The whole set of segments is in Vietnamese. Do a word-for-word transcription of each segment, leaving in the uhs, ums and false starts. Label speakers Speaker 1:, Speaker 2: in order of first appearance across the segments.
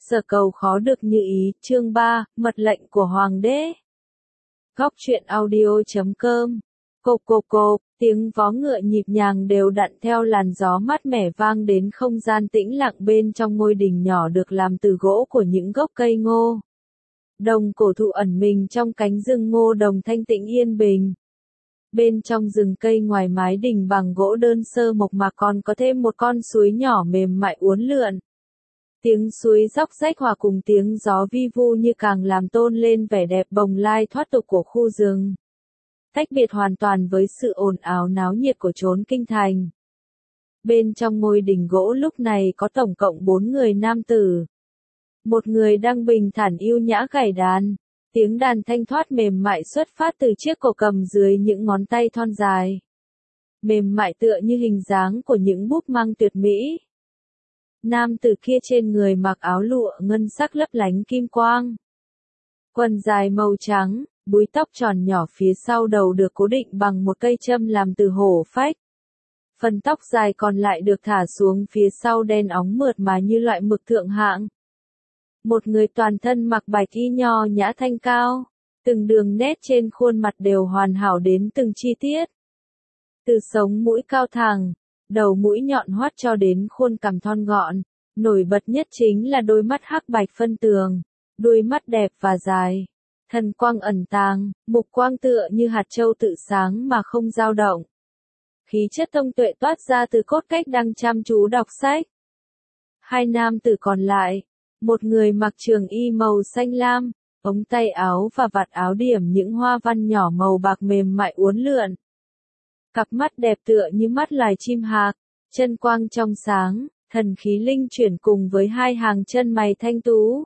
Speaker 1: Sở cầu khó được như ý, chương ba, mật lệnh của Hoàng đế. Góc truyện audio chấm com. Cộp cộp cộp, tiếng vó ngựa nhịp nhàng đều đặn theo làn gió mát mẻ vang đến không gian tĩnh lặng bên trong ngôi đình nhỏ được làm từ gỗ của những gốc cây ngô. Đồng cổ thụ ẩn mình trong cánh rừng ngô đồng thanh tĩnh yên bình. Bên trong rừng cây ngoài mái đình bằng gỗ đơn sơ mộc mạc còn có thêm một con suối nhỏ mềm mại uốn lượn. Tiếng suối róc rách hòa cùng tiếng gió vi vu như càng làm tôn lên vẻ đẹp bồng lai thoát tục của khu rừng. Tách biệt hoàn toàn với sự ồn ào náo nhiệt của chốn kinh thành. Bên trong ngôi đình gỗ lúc này có tổng cộng bốn người nam tử. Một người đang bình thản yêu nhã gảy đàn. Tiếng đàn thanh thoát mềm mại xuất phát từ chiếc cổ cầm dưới những ngón tay thon dài. Mềm mại tựa như hình dáng của những búp măng tuyệt mỹ. Nam tử kia trên người mặc áo lụa ngân sắc lấp lánh kim quang. Quần dài màu trắng, búi tóc tròn nhỏ phía sau đầu được cố định bằng một cây châm làm từ hổ phách. Phần tóc dài còn lại được thả xuống phía sau đen óng mượt mà như loại mực thượng hạng. Một người toàn thân mặc bạch y nho nhã thanh cao, từng đường nét trên khuôn mặt đều hoàn hảo đến từng chi tiết. Từ sống mũi cao thẳng, đầu mũi nhọn hoắt cho đến khuôn cằm thon gọn, nổi bật nhất chính là đôi mắt hắc bạch phân tường, đuôi mắt đẹp và dài, thần quang ẩn tàng, mục quang tựa như hạt châu tự sáng mà không dao động. Khí chất thông tuệ toát ra từ cốt cách đang chăm chú đọc sách. Hai nam tử còn lại, một người mặc trường y màu xanh lam, ống tay áo và vạt áo điểm những hoa văn nhỏ màu bạc mềm mại uốn lượn. Cặp mắt đẹp tựa như mắt loài chim hạc, chân quang trong sáng, thần khí linh chuyển cùng với hai hàng chân mày thanh tú.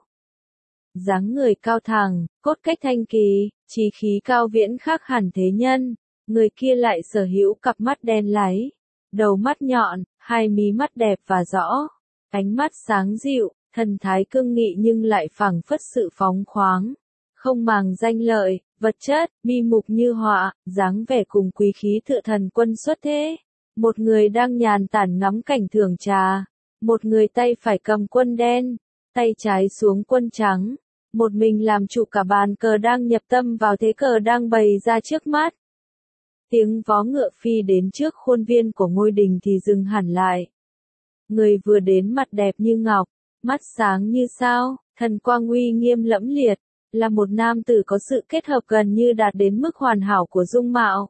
Speaker 1: Dáng người cao thẳng, cốt cách thanh kỳ, chí khí cao viễn khác hẳn thế nhân, người kia lại sở hữu cặp mắt đen láy, đầu mắt nhọn, hai mí mắt đẹp và rõ, ánh mắt sáng dịu, thần thái cương nghị nhưng lại phảng phất sự phóng khoáng, không màng danh lợi, vật chất, mi mục như họa, dáng vẻ cùng quý khí tựa thần quân xuất thế. Một người đang nhàn tản ngắm cảnh thưởng trà, một người tay phải cầm quân đen, tay trái xuống quân trắng, một mình làm chủ cả bàn cờ đang nhập tâm vào thế cờ đang bày ra trước mắt. Tiếng vó ngựa phi đến trước khuôn viên của ngôi đình thì dừng hẳn lại. Người vừa đến mặt đẹp như ngọc, mắt sáng như sao, thần quang uy nghiêm lẫm liệt, là một nam tử có sự kết hợp gần như đạt đến mức hoàn hảo của dung mạo.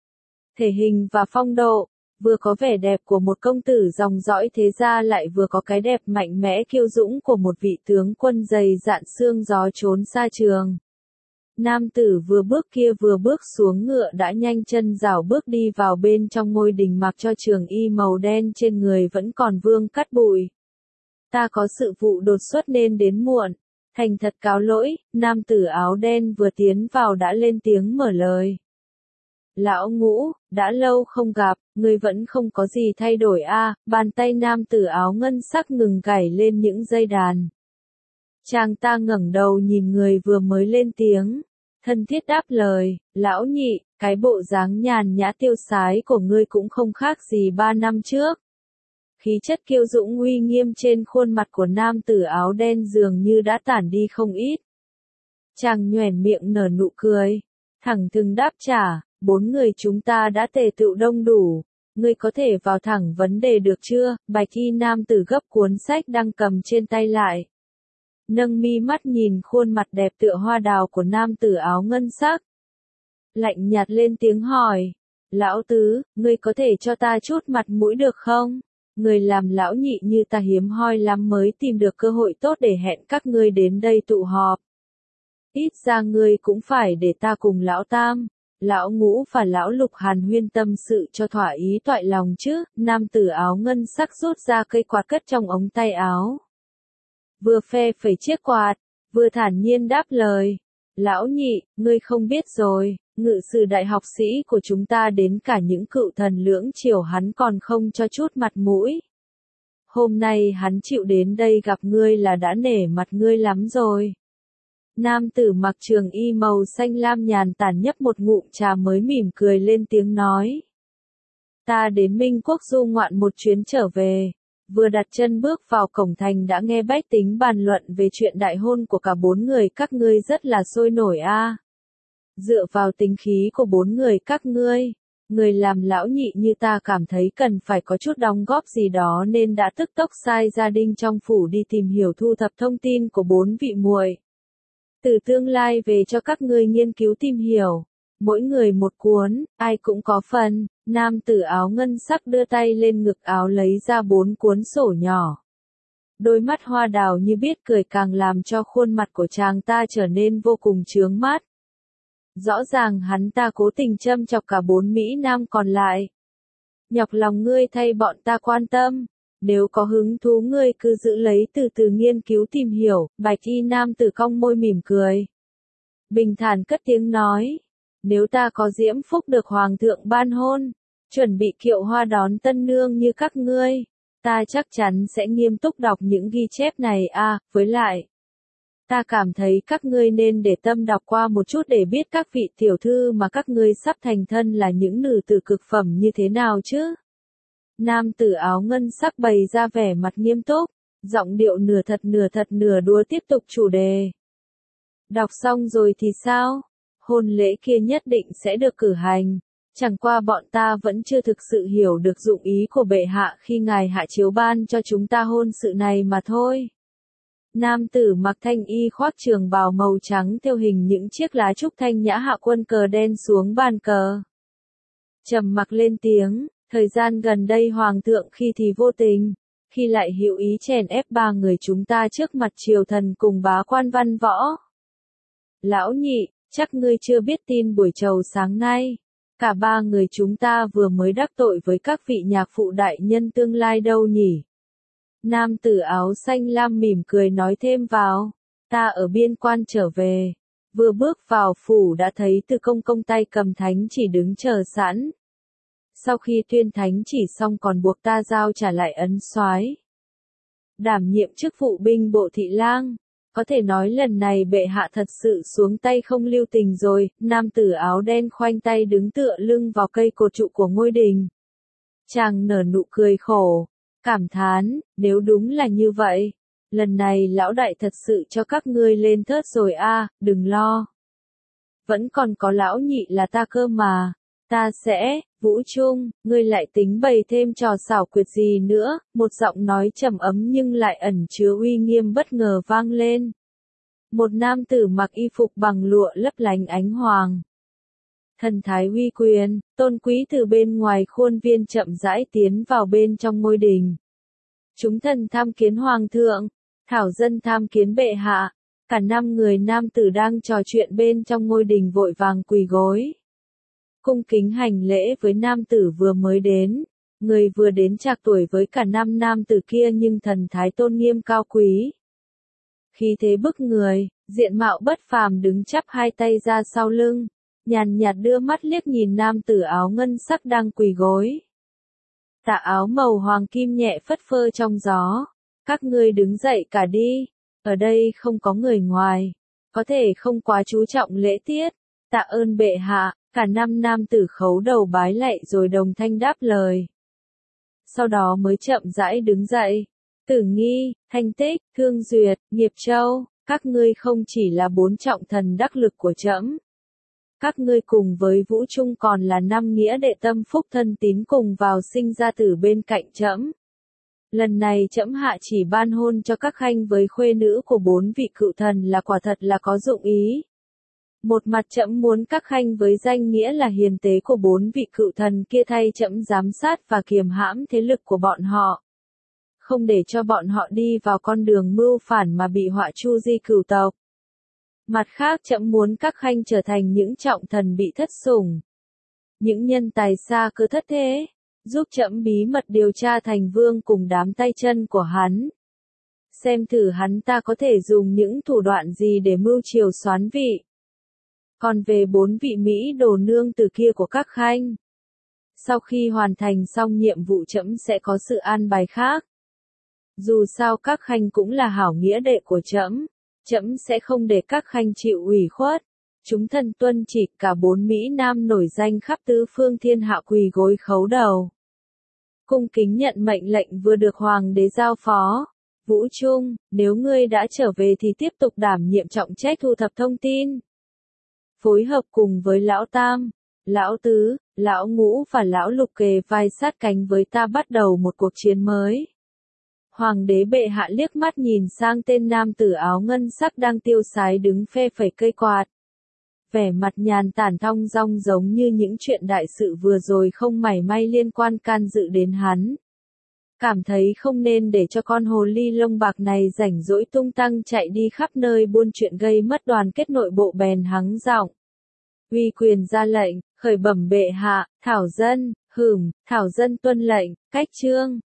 Speaker 1: Thể hình và phong độ, vừa có vẻ đẹp của một công tử dòng dõi thế gia lại vừa có cái đẹp mạnh mẽ kiêu dũng của một vị tướng quân dày dạn xương gió trốn xa trường. Nam tử vừa bước kia vừa bước xuống ngựa đã nhanh chân rảo bước đi vào bên trong ngôi đình mặc cho trường y màu đen trên người vẫn còn vương cắt bụi. Ta có sự vụ đột xuất nên đến muộn. Thành thật cáo lỗi, nam tử áo đen vừa tiến vào đã lên tiếng mở lời. Lão Ngũ, đã lâu không gặp, ngươi vẫn không có gì thay đổi a? À, bàn tay nam tử áo ngân sắc ngừng gảy lên những dây đàn. Chàng ta ngẩng đầu nhìn người vừa mới lên tiếng, thân thiết đáp lời, lão nhị, cái bộ dáng nhàn nhã tiêu sái của ngươi cũng không khác gì ba năm trước. Khí chất kiêu dũng uy nghiêm trên khuôn mặt của nam tử áo đen dường như đã tản đi không ít. Chàng nhoẻn miệng nở nụ cười, thẳng thừng đáp trả, bốn người chúng ta đã tề tựu đông đủ, ngươi có thể vào thẳng vấn đề được chưa? Bạch y nam tử gấp cuốn sách đang cầm trên tay lại. Nâng mi mắt nhìn khuôn mặt đẹp tựa hoa đào của nam tử áo ngân sắc. Lạnh nhạt lên tiếng hỏi, lão tứ, ngươi có thể cho ta chút mặt mũi được không? Người làm lão nhị như ta hiếm hoi lắm mới tìm được cơ hội tốt để hẹn các ngươi đến đây tụ họp. Ít ra ngươi cũng phải để ta cùng lão tam, lão ngũ và lão lục hàn huyên tâm sự cho thỏa ý toại lòng chứ. Nam tử áo ngân sắc rút ra cây quạt cất trong ống tay áo. Vừa phe phẩy chiếc quạt, vừa thản nhiên đáp lời. Lão nhị, ngươi không biết rồi, ngự sử đại học sĩ của chúng ta đến cả những cựu thần lưỡng triều hắn còn không cho chút mặt mũi. Hôm nay hắn chịu đến đây gặp ngươi là đã nể mặt ngươi lắm rồi. Nam tử mặc trường y màu xanh lam nhàn tản nhấp một ngụm trà mới mỉm cười lên tiếng nói. Ta đến Minh Quốc du ngoạn một chuyến trở về, Vừa đặt chân bước vào cổng thành đã nghe bách tính bàn luận về chuyện đại hôn của cả bốn người các ngươi rất là sôi nổi a. Dựa vào tính khí của bốn người các ngươi, người làm lão nhị như ta cảm thấy cần phải có chút đóng góp gì đó nên đã tức tốc sai gia đình trong phủ đi tìm hiểu thu thập thông tin của bốn vị muội từ tương lai về cho các ngươi nghiên cứu tìm hiểu. Mỗi người một cuốn, ai cũng có phần. Nam tử áo ngân sắc đưa tay lên ngực áo lấy ra bốn cuốn sổ nhỏ. Đôi mắt hoa đào như biết cười càng làm cho khuôn mặt của chàng ta trở nên vô cùng chướng mắt. Rõ ràng hắn ta cố tình châm chọc cả bốn Mỹ Nam còn lại. Nhọc lòng ngươi thay bọn ta quan tâm. Nếu có hứng thú ngươi cứ giữ lấy từ từ nghiên cứu tìm hiểu. Bạch y nam tử cong môi mỉm cười. Bình thản cất tiếng nói. Nếu ta có diễm phúc được hoàng thượng ban hôn, chuẩn bị kiệu hoa đón tân nương như các ngươi, ta chắc chắn sẽ nghiêm túc đọc những ghi chép này a. Với lại, ta cảm thấy các ngươi nên để tâm đọc qua một chút để biết các vị tiểu thư mà các ngươi sắp thành thân là những nữ tử cực phẩm như thế nào chứ. Nam tử áo ngân sắc bày ra vẻ mặt nghiêm túc, giọng điệu nửa thật nửa thật nửa đùa tiếp tục chủ đề. Đọc xong rồi thì sao? Hôn lễ kia nhất định sẽ được cử hành. Chẳng qua bọn ta vẫn chưa thực sự hiểu được dụng ý của bệ hạ khi ngài hạ chiếu ban cho chúng ta hôn sự này mà thôi. Nam tử mặc thanh y khoác trường bào màu trắng theo hình những chiếc lá trúc thanh nhã hạ quân cờ đen xuống bàn cờ. Trầm mặc lên tiếng, thời gian gần đây hoàng thượng khi thì vô tình, khi lại hữu ý chèn ép ba người chúng ta trước mặt triều thần cùng bá quan văn võ. Lão nhị, chắc ngươi chưa biết tin buổi trầu sáng nay. Cả ba người chúng ta vừa mới đắc tội với các vị nhạc phụ đại nhân tương lai đâu nhỉ? Nam tử áo xanh lam mỉm cười nói thêm vào. Ta ở biên quan trở về. Vừa bước vào phủ đã thấy Từ công công tay cầm thánh chỉ đứng chờ sẵn. Sau khi tuyên thánh chỉ xong còn buộc ta giao trả lại ấn soái. Đảm nhiệm chức vụ binh bộ thị lang. Có thể nói lần này bệ hạ thật sự xuống tay không lưu tình rồi. Nam tử áo đen khoanh tay đứng tựa lưng vào cây cột trụ của ngôi đình. Chàng nở nụ cười khổ, cảm thán, nếu đúng là như vậy, lần này lão đại thật sự cho các ngươi lên thớt rồi a, đừng lo. Vẫn còn có lão nhị là ta cơ mà. Ta sẽ, Vũ Trung, ngươi lại tính bày thêm trò xảo quyệt gì nữa, một giọng nói trầm ấm nhưng lại ẩn chứa uy nghiêm bất ngờ vang lên. Một nam tử mặc y phục bằng lụa lấp lánh ánh hoàng. Thần thái uy quyền, tôn quý từ bên ngoài khuôn viên chậm rãi tiến vào bên trong ngôi đình. Chúng thần tham kiến hoàng thượng, thảo dân tham kiến bệ hạ, cả năm người nam tử đang trò chuyện bên trong ngôi đình vội vàng quỳ gối. Cung kính hành lễ với nam tử vừa mới đến, người vừa đến trạc tuổi với cả năm nam tử kia nhưng thần thái tôn nghiêm cao quý. Khí thế bức người, diện mạo bất phàm đứng chắp hai tay ra sau lưng, nhàn nhạt đưa mắt liếc nhìn nam tử áo ngân sắc đang quỳ gối. Tà áo màu hoàng kim nhẹ phất phơ trong gió, các ngươi đứng dậy cả đi, ở đây không có người ngoài, có thể không quá chú trọng lễ tiết, tạ ơn bệ hạ. Cả năm nam tử khấu đầu bái lạy rồi đồng thanh đáp lời. Sau đó mới chậm rãi đứng dậy. Tử Nghi, Thanh Tích, Thương Duyệt, Nghiệp Châu, các ngươi không chỉ là bốn trọng thần đắc lực của trẫm. Các ngươi cùng với Vũ Trung còn là năm nghĩa đệ tâm phúc thân tín cùng vào sinh ra tử bên cạnh trẫm. Lần này trẫm hạ chỉ ban hôn cho các khanh với khuê nữ của bốn vị cựu thần là quả thật là có dụng ý. Một mặt trẫm muốn các khanh với danh nghĩa là hiền tế của bốn vị cựu thần kia thay trẫm giám sát và kiềm hãm thế lực của bọn họ. Không để cho bọn họ đi vào con đường mưu phản mà bị họa chu di cửu tộc. Mặt khác trẫm muốn các khanh trở thành những trọng thần bị thất sủng. Những nhân tài xa cơ thất thế, giúp trẫm bí mật điều tra thành vương cùng đám tay chân của hắn. Xem thử hắn ta có thể dùng những thủ đoạn gì để mưu triều soán vị. Còn về bốn vị Mỹ đồ nương từ kia của các khanh. Sau khi hoàn thành xong nhiệm vụ trẫm sẽ có sự an bài khác. Dù sao các khanh cũng là hảo nghĩa đệ của trẫm, trẫm sẽ không để các khanh chịu ủy khuất. Chúng thần tuân chỉ cả bốn Mỹ Nam nổi danh khắp tứ phương thiên hạ quỳ gối khấu đầu. cung kính nhận mệnh lệnh vừa được hoàng đế giao phó. Vũ Trung, nếu ngươi đã trở về thì tiếp tục đảm nhiệm trọng trách thu thập thông tin. Phối hợp cùng với lão Tam, lão Tứ, lão Ngũ và lão Lục kề vai sát cánh với ta bắt đầu một cuộc chiến mới. Hoàng đế bệ hạ liếc mắt nhìn sang tên nam tử áo ngân sắc đang tiêu sái đứng phe phẩy cây quạt. Vẻ mặt nhàn tản thong dong giống như những chuyện đại sự vừa rồi không mảy may liên quan can dự đến hắn. Cảm thấy không nên để cho con hồ ly lông bạc này rảnh rỗi tung tăng chạy đi khắp nơi buôn chuyện gây mất đoàn kết nội bộ, bèn hắng giọng. Uy quyền ra lệnh, khởi bẩm bệ hạ, thảo dân, hửm, thảo dân tuân lệnh, cách chương.